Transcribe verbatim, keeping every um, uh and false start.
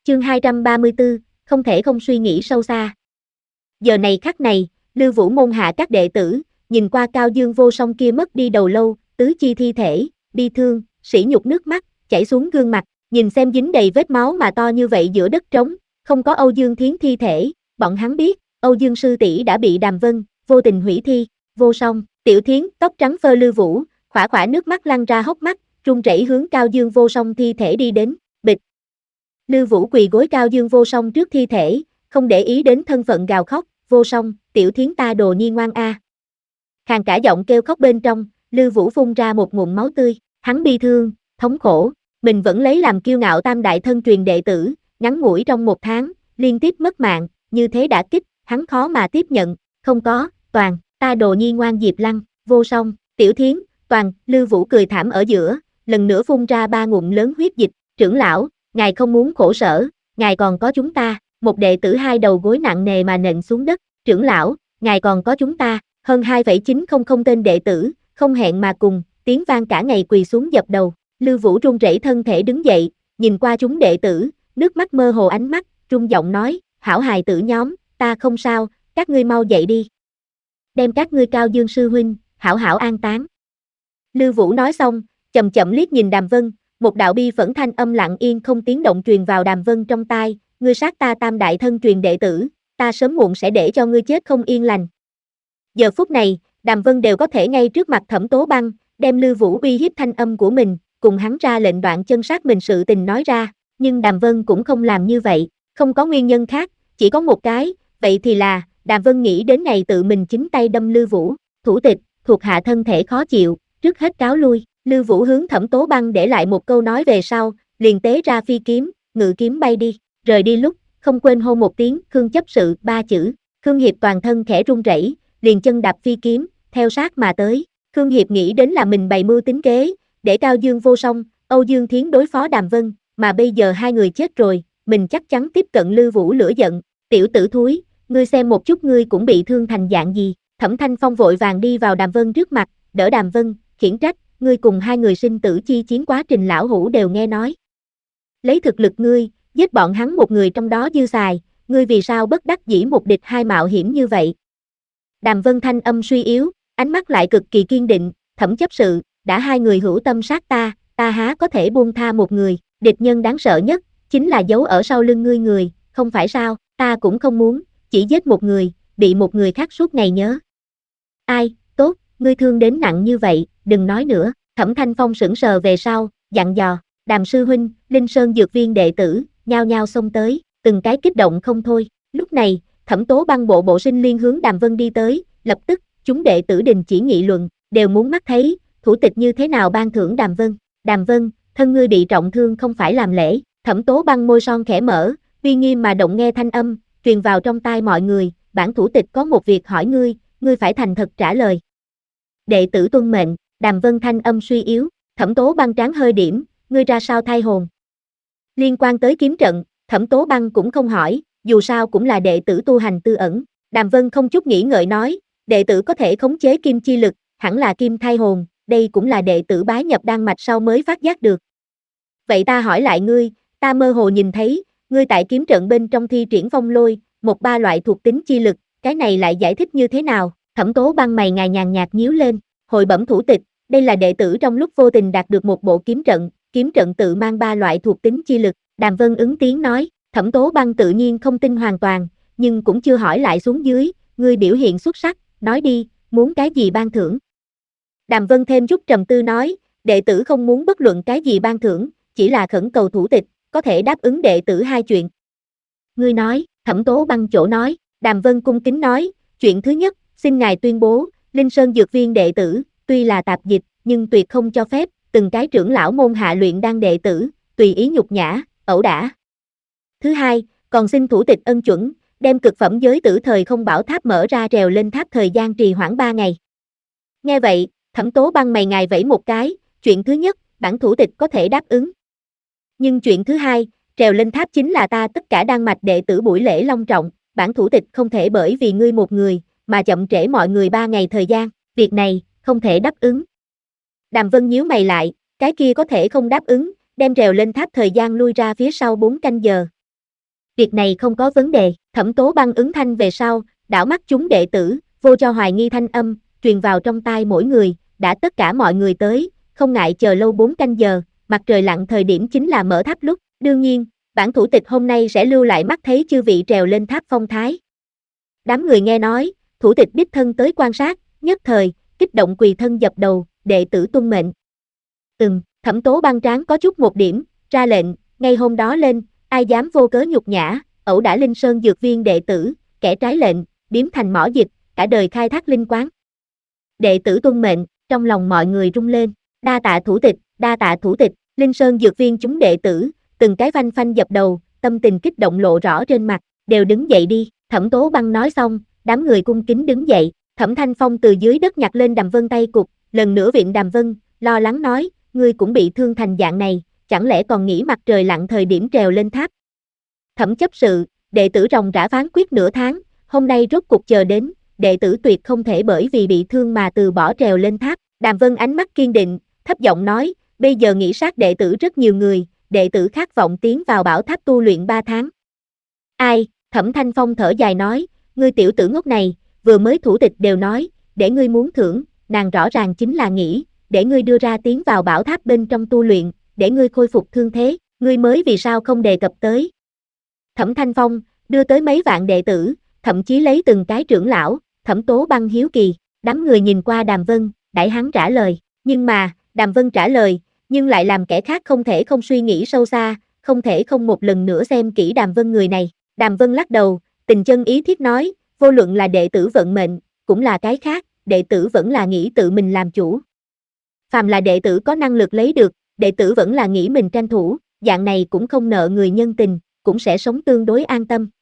Chương hai trăm ba mươi tư, không thể không suy nghĩ sâu xa. Giờ này khắc này, Lưu Vũ môn hạ các đệ tử, nhìn qua Cao Dương vô song kia mất đi đầu lâu, tứ chi thi thể, bi thương, sỉ nhục nước mắt, chảy xuống gương mặt, nhìn xem dính đầy vết máu mà to như vậy giữa đất trống, không có Âu Dương Thiến thi thể, bọn hắn biết, Âu Dương sư tỷ đã bị Đàm Vân, vô tình hủy thi, vô song, Tiểu Thiến, tóc trắng phơ Lưu Vũ, khỏa khỏa nước mắt lăn ra hốc mắt, run rẩy hướng Cao Dương vô song thi thể đi đến, bịch. Lưu Vũ quỳ gối Cao Dương vô song trước thi thể, không để ý đến thân phận gào khóc, vô song, Tiểu Thiến ta đồ nhi ngoan a. À. Khàn cả giọng kêu khóc bên trong, Lưu Vũ phun ra một ngụm máu tươi, hắn bi thương, thống khổ, mình vẫn lấy làm kiêu ngạo tam đại thân truyền đệ tử, ngắn ngủi trong một tháng, liên tiếp mất mạng, như thế đã kích, hắn khó mà tiếp nhận, không có, toàn, ta đồ nhi ngoan Diệp Lăng, vô song, Tiểu Thiến, toàn, Lưu Vũ cười thảm ở giữa, lần nữa phun ra ba ngụm lớn huyết dịch, trưởng lão, ngài không muốn khổ sở, ngài còn có chúng ta, một đệ tử hai đầu gối nặng nề mà nện xuống đất, trưởng lão, ngài còn có chúng ta, hơn hai phẩy chín không không tên đệ tử, không hẹn mà cùng, tiếng vang cả ngày quỳ xuống dập đầu, Lưu Vũ run rẩy thân thể đứng dậy, nhìn qua chúng đệ tử, nước mắt mơ hồ ánh mắt, run giọng nói, hảo hài tử nhóm, ta không sao, các ngươi mau dậy đi. Đem các ngươi Cao Dương sư huynh, hảo hảo an táng. Lưu Vũ nói xong, chậm chậm liếc nhìn Đàm Vân, một đạo bi phẫn thanh âm lặng yên không tiếng động truyền vào Đàm Vân trong tai, ngươi sát ta tam đại thân truyền đệ tử, ta sớm muộn sẽ để cho ngươi chết không yên lành. Giờ phút này, Đàm Vân đều có thể ngay trước mặt Thẩm Tố Băng, đem Lưu Vũ uy hiếp thanh âm của mình, cùng hắn ra lệnh đoạn chân sát mình sự tình nói ra, nhưng Đàm Vân cũng không làm như vậy, không có nguyên nhân khác, chỉ có một cái, vậy thì là, Đàm Vân nghĩ đến ngày tự mình chính tay đâm Lưu Vũ, thủ tịch, thuộc hạ thân thể khó chịu, trước hết cáo lui, Lưu Vũ hướng Thẩm Tố Băng để lại một câu nói về sau, liền tế ra phi kiếm, ngự kiếm bay đi, rời đi lúc, không quên hô một tiếng, Khương chấp sự, ba chữ, Khương Hiệp toàn thân khẽ run rẩy, liền chân đạp phi kiếm, theo sát mà tới, Khương Hiệp nghĩ đến là mình bày mưu tính kế, để Cao Dương vô song, Âu Dương Thiến đối phó Đàm Vân, mà bây giờ hai người chết rồi, mình chắc chắn tiếp cận Lưu Vũ lửa giận, tiểu tử thúi, ngươi xem một chút ngươi cũng bị thương thành dạng gì, Thẩm Thanh Phong vội vàng đi vào Đàm Vân trước mặt, đỡ Đàm Vân, khiển trách, ngươi cùng hai người sinh tử chi chiến quá trình lão hủ đều nghe nói. Lấy thực lực ngươi, giết bọn hắn một người trong đó dư xài, ngươi vì sao bất đắc dĩ một địch hai mạo hiểm như vậy? Đàm Vân thanh âm suy yếu, ánh mắt lại cực kỳ kiên định, Thẩm chấp sự, đã hai người hữu tâm sát ta, ta há có thể buông tha một người, địch nhân đáng sợ nhất, chính là giấu ở sau lưng ngươi người, không phải sao, ta cũng không muốn, chỉ giết một người, bị một người khác suốt ngày nhớ. Ai, tốt, ngươi thương đến nặng như vậy, đừng nói nữa, Thẩm Thanh Phong sững sờ về sau, dặn dò, Đàm sư huynh, Linh Sơn dược viên đệ tử, nhao nhao xông tới, từng cái kích động không thôi, lúc này, Thẩm Tố Băng bộ bộ sinh liên hướng Đàm Vân đi tới, lập tức, chúng đệ tử đình chỉ nghị luận, đều muốn mắt thấy, thủ tịch như thế nào ban thưởng Đàm Vân, Đàm Vân, thân ngươi bị trọng thương không phải làm lễ, Thẩm Tố Băng môi son khẽ mở, uy nghiêm mà động nghe thanh âm, truyền vào trong tai mọi người, bản thủ tịch có một việc hỏi ngươi, ngươi phải thành thật trả lời. Đệ tử tuân mệnh, Đàm Vân thanh âm suy yếu, Thẩm Tố Băng trán hơi điểm, ngươi ra sao thay hồn. Liên quan tới kiếm trận, Thẩm Tố Băng cũng không hỏi, dù sao cũng là đệ tử tu hành tư ẩn, Đàm Vân không chút nghĩ ngợi nói, đệ tử có thể khống chế kim chi lực, hẳn là kim thay hồn, đây cũng là đệ tử bái nhập đan mạch sau mới phát giác được. Vậy ta hỏi lại ngươi, ta mơ hồ nhìn thấy, ngươi tại kiếm trận bên trong thi triển phong lôi, một ba loại thuộc tính chi lực, cái này lại giải thích như thế nào? Thẩm Tố Băng mày ngài nhàn nhạt nhíu lên, hồi bẩm thủ tịch, đây là đệ tử trong lúc vô tình đạt được một bộ kiếm trận, kiếm trận tự mang ba loại thuộc tính chi lực, Đàm Vân ứng tiếng nói, Thẩm Tố Băng tự nhiên không tin hoàn toàn, nhưng cũng chưa hỏi lại xuống dưới, ngươi biểu hiện xuất sắc, nói đi, muốn cái gì ban thưởng? Đàm Vân thêm chút trầm tư nói, đệ tử không muốn bất luận cái gì ban thưởng, chỉ là khẩn cầu thủ tịch, có thể đáp ứng đệ tử hai chuyện. Ngươi nói, Thẩm Tố Băng chỗ nói, Đàm Vân cung kính nói, chuyện thứ nhất, xin ngài tuyên bố, Linh Sơn dược viên đệ tử, tuy là tạp dịch, nhưng tuyệt không cho phép, từng cái trưởng lão môn hạ luyện đan đệ tử, tùy ý nhục nhã, ẩu đả. Thứ hai, còn xin thủ tịch ân chuẩn, đem cực phẩm giới tử thời không bảo tháp mở ra trèo lên tháp thời gian trì hoãn ba ngày. Nghe vậy, Thẩm Tố Băng mày ngài vẫy một cái, chuyện thứ nhất, bản thủ tịch có thể đáp ứng. Nhưng chuyện thứ hai, trèo lên tháp chính là ta tất cả đan mạch đệ tử buổi lễ long trọng, bản thủ tịch không thể bởi vì ngươi một người, mà chậm trễ mọi người ba ngày thời gian, việc này, không thể đáp ứng. Đàm Vân nhíu mày lại, cái kia có thể không đáp ứng, đem trèo lên tháp thời gian lui ra phía sau bốn canh giờ. Việc này không có vấn đề, Thẩm Tố Băng ứng thanh về sau, đảo mắt chúng đệ tử, vô cho hoài nghi thanh âm, truyền vào trong tai mỗi người, đã tất cả mọi người tới, không ngại chờ lâu bốn canh giờ, mặt trời lặn thời điểm chính là mở tháp lúc, đương nhiên, bản thủ tịch hôm nay sẽ lưu lại mắt thấy chư vị trèo lên tháp phong thái. Đám người nghe nói, thủ tịch đích thân tới quan sát, nhất thời, kích động quỳ thân dập đầu, đệ tử tuân mệnh. Ừm, Thẩm Tố Băng trán có chút một điểm, ra lệnh, ngay hôm đó lên, ai dám vô cớ nhục nhã, ẩu đả Linh Sơn dược viên đệ tử, kẻ trái lệnh, biếm thành mỏ dịch, cả đời khai thác linh quán. Đệ tử tuân mệnh, trong lòng mọi người rung lên, đa tạ thủ tịch, đa tạ thủ tịch, Linh Sơn dược viên chúng đệ tử, từng cái phanh phanh dập đầu, tâm tình kích động lộ rõ trên mặt, đều đứng dậy đi, Thẩm Tố Băng nói xong, đám người cung kính đứng dậy, Thẩm Thanh Phong từ dưới đất nhặt lên Đàm Vân tay cục, lần nữa viện Đàm Vân, lo lắng nói, ngươi cũng bị thương thành dạng này, chẳng lẽ còn nghĩ mặt trời lặn thời điểm trèo lên tháp. Thẩm chấp sự, đệ tử ròng rã phán quyết nửa tháng, hôm nay rốt cuộc chờ đến, đệ tử tuyệt không thể bởi vì bị thương mà từ bỏ trèo lên tháp. Đàm Vân ánh mắt kiên định, thấp giọng nói, bây giờ nghĩ sát đệ tử rất nhiều người, đệ tử khát vọng tiến vào bảo tháp tu luyện ba tháng. Ai, Thẩm Thanh Phong thở dài nói, ngươi tiểu tử ngốc này, vừa mới thủ tịch đều nói, để ngươi muốn thưởng, nàng rõ ràng chính là nghĩ, để ngươi đưa ra tiến vào bảo tháp bên trong tu luyện, để ngươi khôi phục thương thế, ngươi mới vì sao không đề cập tới. Thẩm Thanh Phong, đưa tới mấy vạn đệ tử, thậm chí lấy từng cái trưởng lão, Thẩm Tố Băng hiếu kỳ, đám người nhìn qua Đàm Vân, đãi hắn trả lời, nhưng mà, Đàm Vân trả lời, nhưng lại làm kẻ khác không thể không suy nghĩ sâu xa, không thể không một lần nữa xem kỹ Đàm Vân người này. Đàm Vân lắc đầu, tình chân ý thiết nói, vô luận là đệ tử vận mệnh, cũng là cái khác, đệ tử vẫn là nghĩ tự mình làm chủ. Phàm là đệ tử có năng lực lấy được, đệ tử vẫn là nghĩ mình tranh thủ, dạng này cũng không nợ người nhân tình, cũng sẽ sống tương đối an tâm.